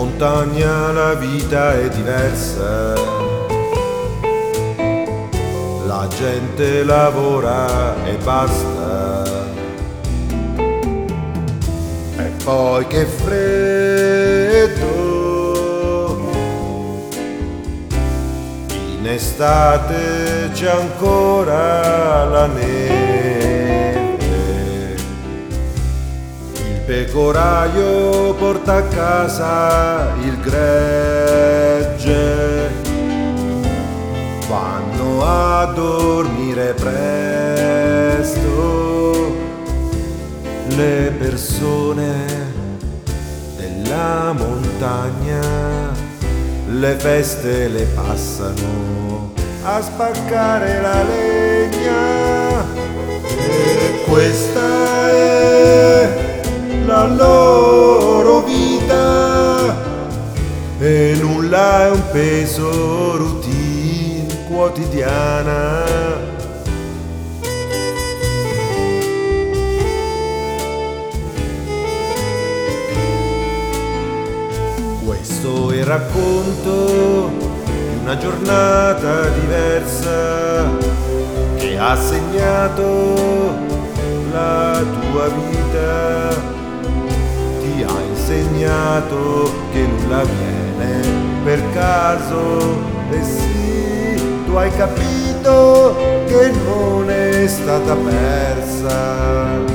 montagna la vita è diversa, la gente lavora e basta. E poi che freddo, in estate c'è ancora la neve, il pecoraio porta a casa il gregge, vanno a dormire presto le persone della montagna, le feste le passano a spaccare la legna, e questa è la loro vita e nulla è un peso, routine quotidiana. Questo è il racconto di una giornata diversa che ha segnato la tua vita, ti ha insegnato che nulla viene per caso, e sì, tu hai capito che non è stata persa.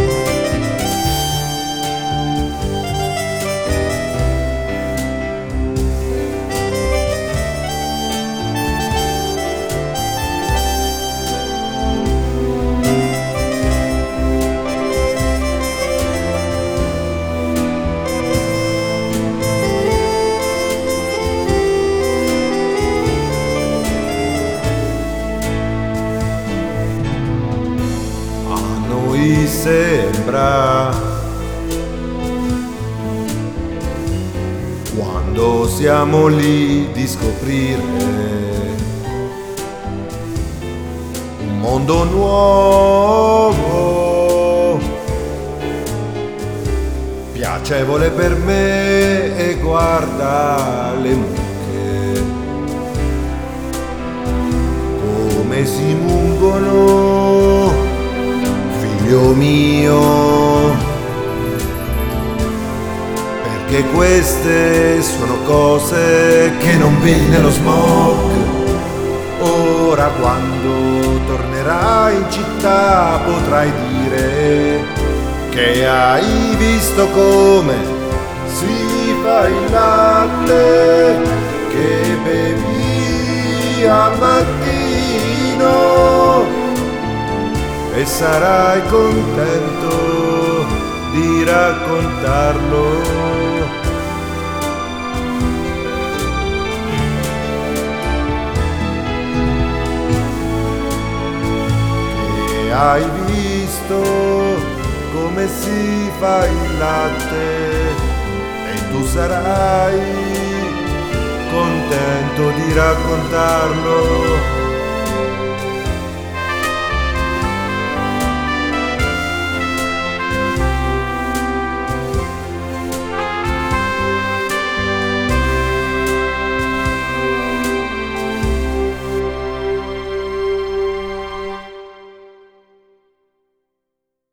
Sembra, quando siamo lì, di scoprire un mondo nuovo, piacevole per me, e guarda le mucche come si mungono, figlio mio, perché queste sono cose che non vedi nello smog. Ora quando tornerai in città potrai dire che hai visto come si fa il latte che bevi al mattino, e sarai contento di raccontarlo. Che hai visto come si fa il latte, e tu sarai contento di raccontarlo.